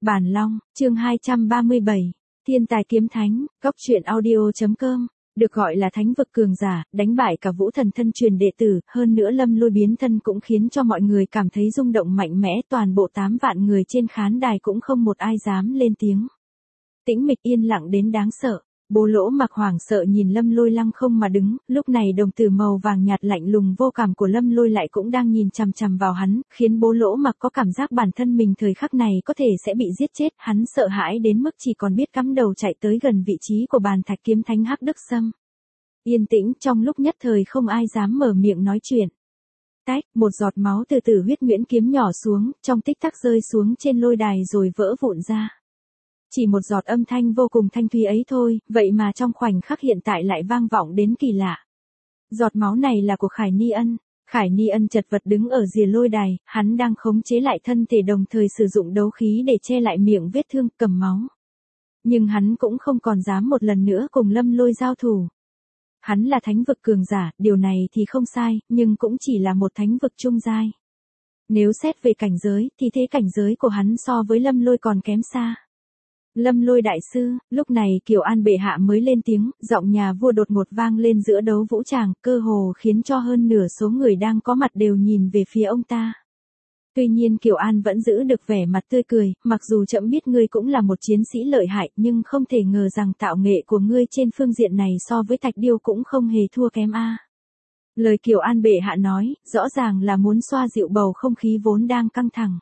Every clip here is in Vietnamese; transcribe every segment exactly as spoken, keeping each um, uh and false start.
Bản Long, chương hai trăm ba mươi bảy, Thiên tài kiếm thánh, góc truyện audio.com, được gọi là thánh vực cường giả, đánh bại cả vũ thần thân truyền đệ tử, hơn nữa Lâm Lôi biến thân cũng khiến cho mọi người cảm thấy rung động mạnh mẽ, toàn bộ tám vạn người trên khán đài cũng không một ai dám lên tiếng. Tĩnh mịch yên lặng đến đáng sợ. Bố Lỗ Mặc hoảng sợ nhìn Lâm Lôi lăng không mà đứng, lúc này đồng tử màu vàng nhạt lạnh lùng vô cảm của Lâm Lôi lại cũng đang nhìn chằm chằm vào hắn, khiến Bố Lỗ Mặc có cảm giác bản thân mình thời khắc này có thể sẽ bị giết chết, hắn sợ hãi đến mức chỉ còn biết cắm đầu chạy tới gần vị trí của bàn thạch kiếm thánh Hắc Đức Sâm. Yên tĩnh trong lúc nhất thời không ai dám mở miệng nói chuyện. Tách, một giọt máu từ tử huyết nguyễn kiếm nhỏ xuống, trong tích tắc rơi xuống trên lôi đài rồi vỡ vụn ra. Chỉ một giọt âm thanh vô cùng thanh thúy ấy thôi, vậy mà trong khoảnh khắc hiện tại lại vang vọng đến kỳ lạ. Giọt máu này là của Khải Ni Ân. Khải Ni Ân chật vật đứng ở rìa lôi đài, hắn đang khống chế lại thân thể đồng thời sử dụng đấu khí để che lại miệng vết thương, cầm máu. Nhưng hắn cũng không còn dám một lần nữa cùng Lâm Lôi giao thủ. Hắn là thánh vực cường giả, điều này thì không sai, nhưng cũng chỉ là một thánh vực trung giai. Nếu xét về cảnh giới, thì thế cảnh giới của hắn so với Lâm Lôi còn kém xa. Lâm Lôi đại sư, lúc này Kiều An bệ hạ mới lên tiếng, giọng nhà vua đột ngột vang lên giữa đấu vũ tràng, cơ hồ khiến cho hơn nửa số người đang có mặt đều nhìn về phía ông ta. Tuy nhiên Kiều An vẫn giữ được vẻ mặt tươi cười, mặc dù trẫm biết ngươi cũng là một chiến sĩ lợi hại, nhưng không thể ngờ rằng tạo nghệ của ngươi trên phương diện này so với Thạch Điêu cũng không hề thua kém a. Lời Kiều An bệ hạ nói, rõ ràng là muốn xoa dịu bầu không khí vốn đang căng thẳng.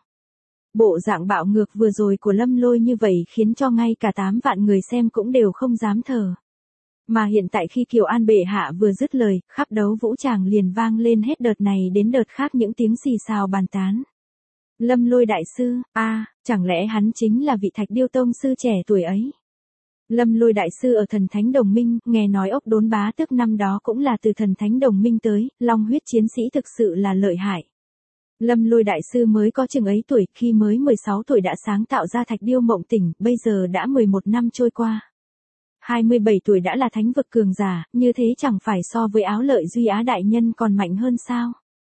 Bộ dạng bạo ngược vừa rồi của Lâm Lôi như vậy khiến cho ngay cả tám vạn người xem cũng đều không dám thở. Mà hiện tại khi Kiều An bệ hạ vừa dứt lời, khắp đấu vũ tràng liền vang lên hết đợt này đến đợt khác những tiếng xì xào bàn tán. Lâm Lôi đại sư, a, à, chẳng lẽ hắn chính là vị Thạch Điêu tông sư trẻ tuổi ấy? Lâm Lôi đại sư ở Thần Thánh Đồng Minh, nghe nói Ốc Đốn Bá Tước năm đó cũng là từ Thần Thánh Đồng Minh tới, long huyết chiến sĩ thực sự là lợi hại. Lâm Lôi đại sư mới có chừng ấy tuổi, khi mới mười sáu tuổi đã sáng tạo ra Thạch Điêu Mộng Tỉnh, bây giờ đã mười một năm trôi qua. hai mươi bảy tuổi đã là thánh vực cường giả, như thế chẳng phải so với Áo Lợi Duy Á đại nhân còn mạnh hơn sao?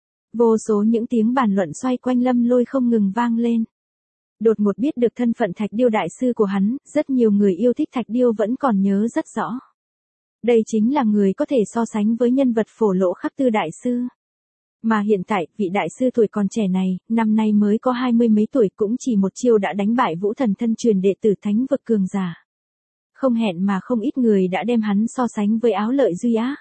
Vô số những tiếng bàn luận xoay quanh Lâm Lôi không ngừng vang lên. Đột ngột biết được thân phận Thạch Điêu đại sư của hắn, rất nhiều người yêu thích Thạch Điêu vẫn còn nhớ rất rõ. Đây chính là người có thể so sánh với nhân vật Phổ Lỗ Khắc Tư đại sư. Mà hiện tại, vị đại sư tuổi còn trẻ này, năm nay mới có hai mươi mấy tuổi, cũng chỉ một chiêu đã đánh bại vũ thần thân truyền đệ tử thánh vực cường giả. Không hẹn mà không ít người đã đem hắn so sánh với Áo Lợi Duy Á.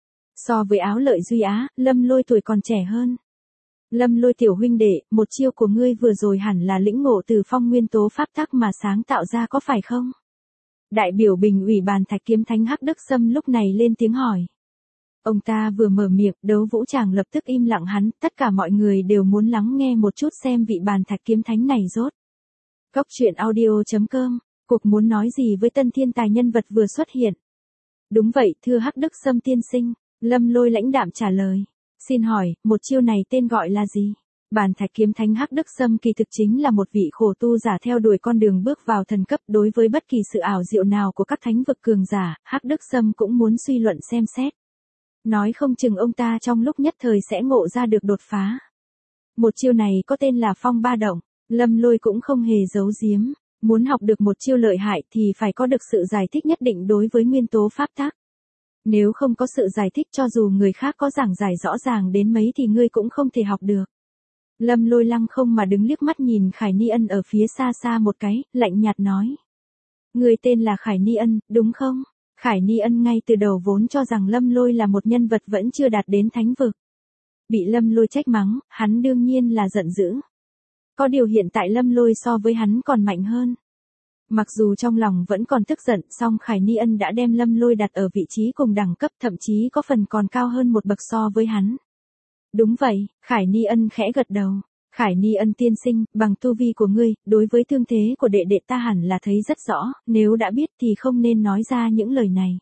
So với Áo Lợi Duy Á, Lâm Lôi tuổi còn trẻ hơn. Lâm Lôi tiểu huynh đệ, một chiêu của ngươi vừa rồi hẳn là lĩnh ngộ từ phong nguyên tố pháp tắc mà sáng tạo ra có phải không? Đại biểu Bình ủy bàn thạch kiếm thánh Hắc Đức Sâm lúc này lên tiếng hỏi. Ông ta vừa mở miệng, đấu vũ tràng lập tức im lặng hắn, tất cả mọi người đều muốn lắng nghe một chút xem vị bàn thạch kiếm thánh này rốt. Góc truyện audio.com, cuộc muốn nói gì với tân thiên tài nhân vật vừa xuất hiện? Đúng vậy, thưa Hắc Đức Sâm tiên sinh, Lâm Lôi lãnh đạm trả lời. Xin hỏi, một chiêu này tên gọi là gì? Bàn thạch kiếm thánh Hắc Đức Sâm kỳ thực chính là một vị khổ tu giả theo đuổi con đường bước vào thần cấp, đối với bất kỳ sự ảo diệu nào của các thánh vực cường giả, Hắc Đức Sâm cũng muốn suy luận xem xét. Nói không chừng ông ta trong lúc nhất thời sẽ ngộ ra được đột phá. Một chiêu này có tên là Phong Ba Động, Lâm Lôi cũng không hề giấu giếm, muốn học được một chiêu lợi hại thì phải có được sự giải thích nhất định đối với nguyên tố pháp tắc. Nếu không có sự giải thích cho dù người khác có giảng giải rõ ràng đến mấy thì ngươi cũng không thể học được. Lâm Lôi lăng không mà đứng liếc mắt nhìn Khải Ni Ân ở phía xa xa một cái, lạnh nhạt nói. Người tên là Khải Ni Ân, đúng không? Khải Ni Ân ngay từ đầu vốn cho rằng Lâm Lôi là một nhân vật vẫn chưa đạt đến thánh vực. Bị Lâm Lôi trách mắng, hắn đương nhiên là giận dữ. Có điều hiện tại Lâm Lôi so với hắn còn mạnh hơn. Mặc dù trong lòng vẫn còn tức giận, song Khải Ni Ân đã đem Lâm Lôi đặt ở vị trí cùng đẳng cấp, thậm chí có phần còn cao hơn một bậc so với hắn. Đúng vậy, Khải Ni Ân khẽ gật đầu. Khải Ni Ân tiên sinh, bằng tu vi của ngươi, đối với thương thế của đệ đệ ta hẳn là thấy rất rõ, nếu đã biết thì không nên nói ra những lời này.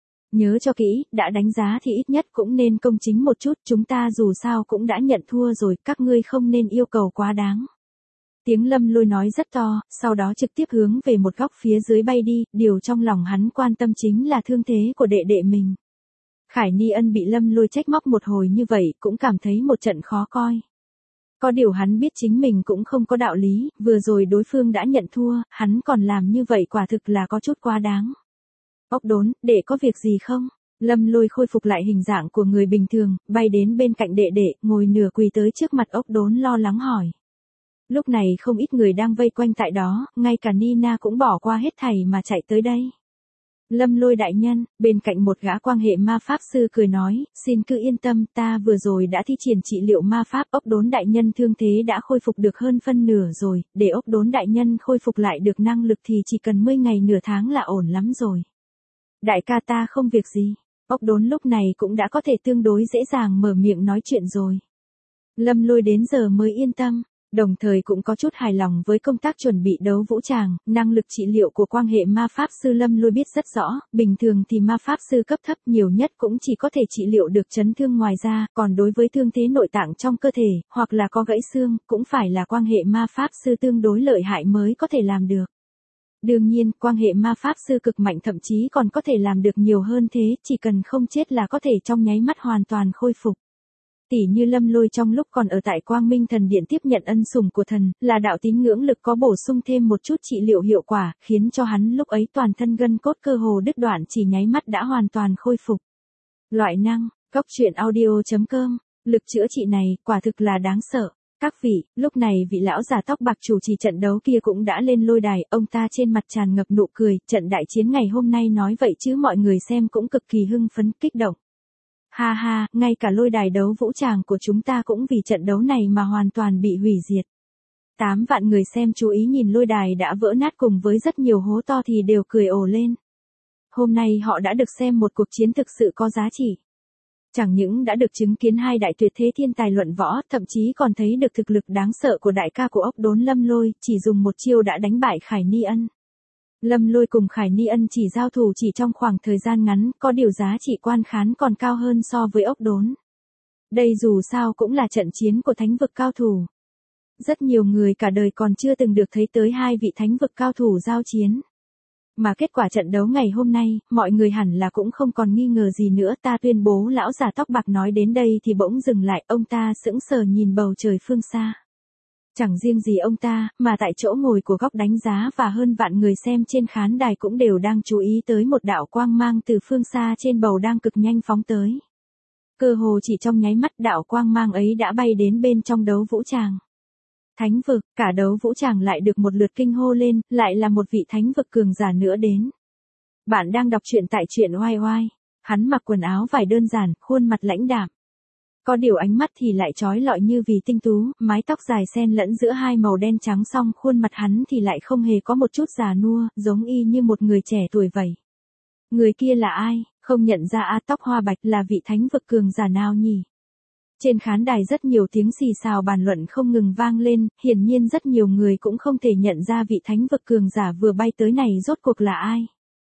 Nhớ cho kỹ, đã đánh giá thì ít nhất cũng nên công chính một chút, chúng ta dù sao cũng đã nhận thua rồi, các ngươi không nên yêu cầu quá đáng. Tiếng Lâm Lôi nói rất to, sau đó trực tiếp hướng về một góc phía dưới bay đi, điều trong lòng hắn quan tâm chính là thương thế của đệ đệ mình. Khải Ni Ân bị Lâm Lôi trách móc một hồi như vậy, cũng cảm thấy một trận khó coi. Có điều hắn biết chính mình cũng không có đạo lý, vừa rồi đối phương đã nhận thua, hắn còn làm như vậy quả thực là có chút quá đáng. Ốc đốn, đệ có việc gì không? Lâm Lôi khôi phục lại hình dạng của người bình thường, bay đến bên cạnh đệ đệ, ngồi nửa quỳ tới trước mặt ốc đốn lo lắng hỏi. Lúc này không ít người đang vây quanh tại đó, ngay cả Nina cũng bỏ qua hết thảy mà chạy tới đây. Lâm Lôi đại nhân, bên cạnh một gã quan hệ ma pháp sư cười nói, xin cứ yên tâm, ta vừa rồi đã thi triển trị liệu ma pháp, ốc đốn đại nhân thương thế đã khôi phục được hơn phân nửa rồi, để ốc đốn đại nhân khôi phục lại được năng lực thì chỉ cần mười ngày nửa tháng là ổn lắm rồi. Đại ca ta không việc gì, ốc đốn lúc này cũng đã có thể tương đối dễ dàng mở miệng nói chuyện rồi. Lâm Lôi đến giờ mới yên tâm. Đồng thời cũng có chút hài lòng với công tác chuẩn bị đấu vũ tràng, năng lực trị liệu của quan hệ ma pháp sư Lâm Lôi biết rất rõ, bình thường thì ma pháp sư cấp thấp nhiều nhất cũng chỉ có thể trị liệu được chấn thương ngoài ra, còn đối với thương thế nội tạng trong cơ thể, hoặc là có gãy xương, cũng phải là quan hệ ma pháp sư tương đối lợi hại mới có thể làm được. Đương nhiên, quan hệ ma pháp sư cực mạnh thậm chí còn có thể làm được nhiều hơn thế, chỉ cần không chết là có thể trong nháy mắt hoàn toàn khôi phục. Tỷ như Lâm Lôi trong lúc còn ở tại Quang Minh Thần Điện tiếp nhận ân sủng của thần, là đạo tín ngưỡng lực có bổ sung thêm một chút trị liệu hiệu quả, khiến cho hắn lúc ấy toàn thân gân cốt cơ hồ đứt đoạn chỉ nháy mắt đã hoàn toàn khôi phục. Loại năng, góc truyện audio chấm com, lực chữa trị này, quả thực là đáng sợ. Các vị, lúc này vị lão già tóc bạc chủ trì trận đấu kia cũng đã lên lôi đài, ông ta trên mặt tràn ngập nụ cười, trận đại chiến ngày hôm nay nói vậy chứ mọi người xem cũng cực kỳ hưng phấn, kích động. Ha ha, ngay cả lôi đài đấu vũ tràng của chúng ta cũng vì trận đấu này mà hoàn toàn bị hủy diệt. Tám vạn người xem chú ý nhìn lôi đài đã vỡ nát cùng với rất nhiều hố to thì đều cười ồ lên. Hôm nay họ đã được xem một cuộc chiến thực sự có giá trị. Chẳng những đã được chứng kiến hai đại tuyệt thế thiên tài luận võ, thậm chí còn thấy được thực lực đáng sợ của đại ca của ốc đốn Lâm Lôi, chỉ dùng một chiêu đã đánh bại Khải Ni Ân. Lâm Lôi cùng Khải Ni Ân chỉ giao thủ chỉ trong khoảng thời gian ngắn, có điều giá trị quan khán còn cao hơn so với ốc đốn. Đây dù sao cũng là trận chiến của thánh vực cao thủ. Rất nhiều người cả đời còn chưa từng được thấy tới hai vị thánh vực cao thủ giao chiến. Mà kết quả trận đấu ngày hôm nay, mọi người hẳn là cũng không còn nghi ngờ gì nữa. Ta tuyên bố lão già tóc bạc nói đến đây thì bỗng dừng lại, ông ta sững sờ nhìn bầu trời phương xa. Chẳng riêng gì ông ta, mà tại chỗ ngồi của góc đánh giá và hơn vạn người xem trên khán đài cũng đều đang chú ý tới một đạo quang mang từ phương xa trên bầu đang cực nhanh phóng tới. Cơ hồ chỉ trong nháy mắt đạo quang mang ấy đã bay đến bên trong đấu vũ tràng. Thánh vực, cả đấu vũ tràng lại được một lượt kinh hô lên, lại là một vị thánh vực cường giả nữa đến. Bạn đang đọc truyện tại truyện oai oai. Hắn mặc quần áo vải đơn giản, khuôn mặt lãnh đạm. Có điều ánh mắt thì lại chói lọi như vì tinh tú, mái tóc dài xen lẫn giữa hai màu đen trắng song khuôn mặt hắn thì lại không hề có một chút già nua, giống y như một người trẻ tuổi vậy. Người kia là ai, không nhận ra a tóc hoa bạch là vị thánh vực cường giả nào nhỉ? Trên khán đài rất nhiều tiếng xì xào bàn luận không ngừng vang lên, hiển nhiên rất nhiều người cũng không thể nhận ra vị thánh vực cường giả vừa bay tới này rốt cuộc là ai.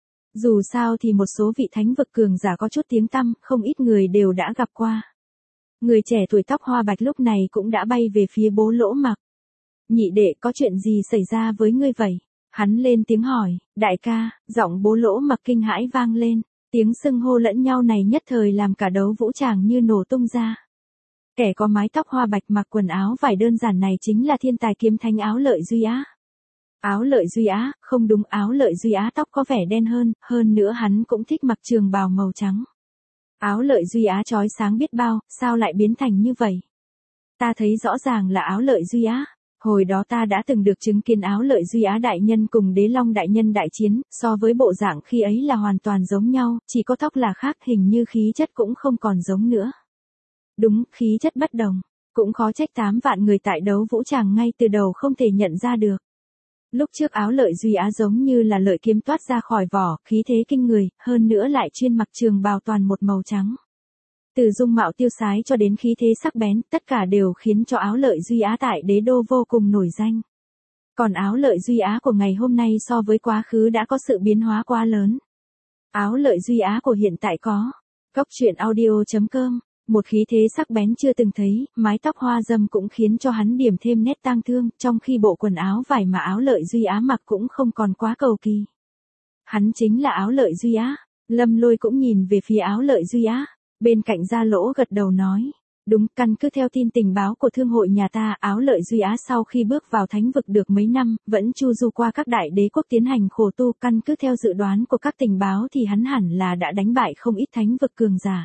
Dù sao thì một số vị thánh vực cường giả có chút tiếng tăm, không ít người đều đã gặp qua. Người trẻ tuổi tóc hoa bạch lúc này cũng đã bay về phía bố lỗ mặc. Nhị đệ, có chuyện gì xảy ra với ngươi vậy? Hắn lên tiếng hỏi, đại ca, giọng bố lỗ mặc kinh hãi vang lên, tiếng xưng hô lẫn nhau này nhất thời làm cả đấu vũ tràng như nổ tung ra. Kẻ có mái tóc hoa bạch mặc quần áo vải đơn giản này chính là thiên tài kiếm thánh Áo Lợi Duy Á. Áo Lợi Duy Á, không đúng, Áo Lợi Duy Á tóc có vẻ đen hơn, hơn nữa hắn cũng thích mặc trường bào màu trắng. Áo Lợi Duy Á chói sáng biết bao, sao lại biến thành như vậy? Ta thấy rõ ràng là Áo Lợi Duy Á. Hồi đó ta đã từng được chứng kiến Áo Lợi Duy Á đại nhân cùng Đế Long đại nhân đại chiến, so với bộ dạng khi ấy là hoàn toàn giống nhau, chỉ có tóc là khác, hình như khí chất cũng không còn giống nữa. Đúng, khí chất bất đồng, cũng khó trách tám vạn người tại đấu vũ tràng ngay từ đầu không thể nhận ra được. Lúc trước Áo Lợi Duy Á giống như là lợi kiếm toát ra khỏi vỏ, khí thế kinh người, hơn nữa lại chuyên mặc trường bào toàn một màu trắng. Từ dung mạo tiêu sái cho đến khí thế sắc bén, tất cả đều khiến cho Áo Lợi Duy Á tại đế đô vô cùng nổi danh. Còn Áo Lợi Duy Á của ngày hôm nay so với quá khứ đã có sự biến hóa quá lớn. Áo Lợi Duy Á của hiện tại có. Góc truyện audio chấm com. Một khí thế sắc bén chưa từng thấy, mái tóc hoa râm cũng khiến cho hắn điểm thêm nét tang thương, trong khi bộ quần áo vải mà Áo Lợi Duy Á mặc cũng không còn quá cầu kỳ. Hắn chính là Áo Lợi Duy Á. Lâm Lôi cũng nhìn về phía Áo Lợi Duy Á, bên cạnh Gia Lỗ gật đầu nói, Đúng, căn cứ theo tin tình báo của thương hội nhà ta, Áo Lợi Duy Á sau khi bước vào thánh vực được mấy năm, vẫn chu du qua các đại đế quốc tiến hành khổ tu, căn cứ theo dự đoán của các tình báo thì hắn hẳn là đã đánh bại không ít thánh vực cường giả.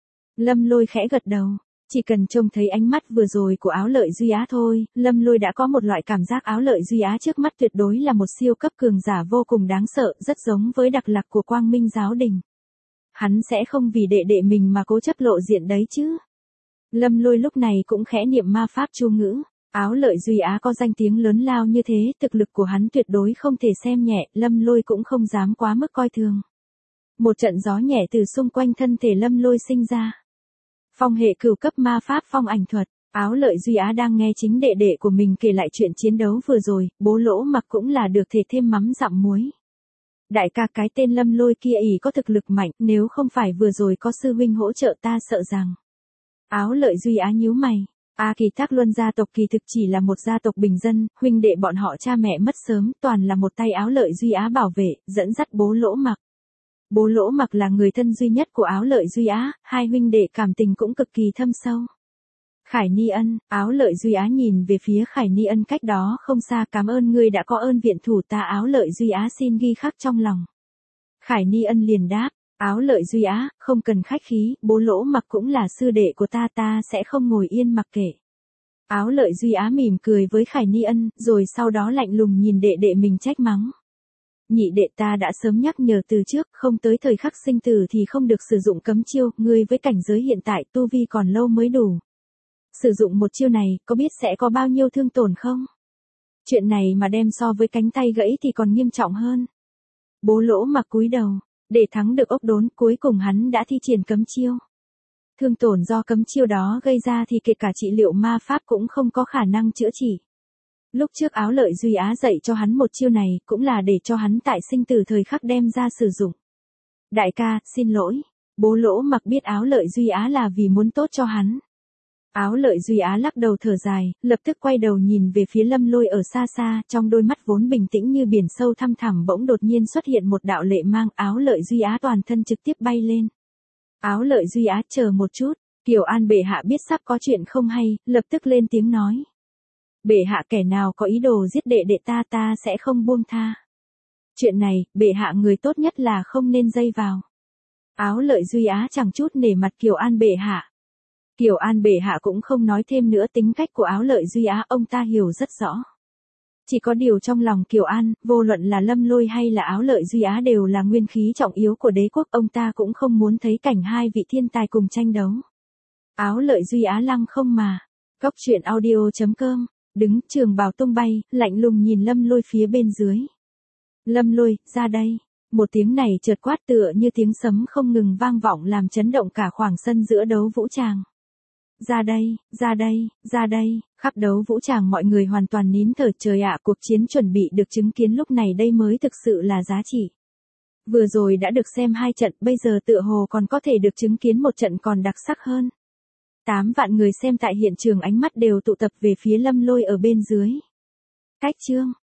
Lâm Lôi khẽ gật đầu, chỉ cần trông thấy ánh mắt vừa rồi của Áo Lợi Duy Á thôi, Lâm Lôi đã có một loại cảm giác Áo Lợi Duy Á trước mắt tuyệt đối là một siêu cấp cường giả vô cùng đáng sợ, rất giống với đặc lạc của Quang Minh giáo đình. Hắn sẽ không vì đệ đệ mình mà cố chấp lộ diện đấy chứ. Lâm Lôi lúc này cũng khẽ niệm ma pháp chú ngữ. Áo Lợi Duy Á có danh tiếng lớn lao như thế, thực lực của hắn tuyệt đối không thể xem nhẹ, Lâm Lôi cũng không dám quá mức coi thường. Một trận gió nhẹ từ xung quanh thân thể Lâm Lôi sinh ra. Phong hệ cửu cấp ma pháp phong ảnh thuật. Áo Lợi Duy Á đang nghe chính đệ đệ của mình kể lại chuyện chiến đấu vừa rồi, bố Lỗ Mặc cũng là được thể thêm mắm dặm muối. Đại ca, cái tên Lâm Lôi kia ỷ có thực lực mạnh, nếu không phải vừa rồi có sư huynh hỗ trợ ta sợ rằng. Áo Lợi Duy Á nhíu mày. A Kỳ Thác Luân gia tộc kỳ thực chỉ là một gia tộc bình dân, huynh đệ bọn họ cha mẹ mất sớm, toàn là một tay Áo Lợi Duy Á bảo vệ, dẫn dắt bố Lỗ Mặc. Bố Lỗ Mặc là người thân duy nhất của Áo Lợi Duy Á, hai huynh đệ cảm tình cũng cực kỳ thâm sâu. Khải Ni Ân, Áo Lợi Duy Á nhìn về phía Khải Ni Ân cách đó không xa, cảm ơn ngươi đã có ơn viện thủ ta. Áo Lợi Duy Á xin ghi khắc trong lòng. Khải Ni Ân liền đáp, Áo Lợi Duy Á, không cần khách khí, bố Lỗ Mặc cũng là sư đệ của ta, ta sẽ không ngồi yên mặc kệ. Áo Lợi Duy Á mỉm cười với Khải Ni Ân, rồi sau đó lạnh lùng nhìn đệ đệ mình trách mắng. Nhị đệ, ta đã sớm nhắc nhở từ trước, không tới thời khắc sinh tử thì không được sử dụng cấm chiêu, ngươi với cảnh giới hiện tại tu vi còn lâu mới đủ. Sử dụng một chiêu này, có biết sẽ có bao nhiêu thương tổn không? Chuyện này mà đem so với cánh tay gãy thì còn nghiêm trọng hơn. Bố Lỗ Mặc cúi đầu, để thắng được ốc đốn, cuối cùng hắn đã thi triển cấm chiêu. Thương tổn do cấm chiêu đó gây ra thì kể cả trị liệu ma pháp cũng không có khả năng chữa trị. Lúc trước Áo Lợi Duy Á dạy cho hắn một chiêu này, cũng là để cho hắn tại sinh tử thời khắc đem ra sử dụng. Đại ca, xin lỗi. Bố Lỗ Mặc biết Áo Lợi Duy Á là vì muốn tốt cho hắn. Áo Lợi Duy Á lắc đầu thở dài, lập tức quay đầu nhìn về phía Lâm Lôi ở xa xa, trong đôi mắt vốn bình tĩnh như biển sâu thăm thẳm bỗng đột nhiên xuất hiện một đạo lệ mang. Áo Lợi Duy Á toàn thân trực tiếp bay lên. Áo Lợi Duy Á, chờ một chút. Kiều An bệ hạ biết sắp có chuyện không hay, lập tức lên tiếng nói. Bệ hạ, kẻ nào có ý đồ giết đệ đệ ta ta sẽ không buông tha. Chuyện này, bệ hạ người tốt nhất là không nên dây vào. Áo Lợi Duy Á chẳng chút nể mặt Kiều An bệ hạ. Kiều An bệ hạ cũng không nói thêm nữa, tính cách của Áo Lợi Duy Á ông ta hiểu rất rõ. Chỉ có điều trong lòng Kiều An, vô luận là Lâm Lôi hay là Áo Lợi Duy Á đều là nguyên khí trọng yếu của đế quốc, ông ta cũng không muốn thấy cảnh hai vị thiên tài cùng tranh đấu. Áo Lợi Duy Á lăng không mà. Góc truyện audio chấm com, đứng trường bào tung bay, lạnh lùng nhìn Lâm Lôi phía bên dưới. Lâm Lôi, ra đây. Một tiếng này chợt quát tựa như tiếng sấm không ngừng vang vọng làm chấn động cả khoảng sân giữa đấu vũ tràng. Ra đây, ra đây, ra đây, khắp đấu vũ tràng mọi người hoàn toàn nín thở. Trời ạ, cuộc chiến chuẩn bị được chứng kiến lúc này đây mới thực sự là giá trị. Vừa rồi đã được xem hai trận, bây giờ tựa hồ còn có thể được chứng kiến một trận còn đặc sắc hơn. Tám vạn người xem tại hiện trường ánh mắt đều tụ tập về phía Lâm Lôi ở bên dưới. Cách chương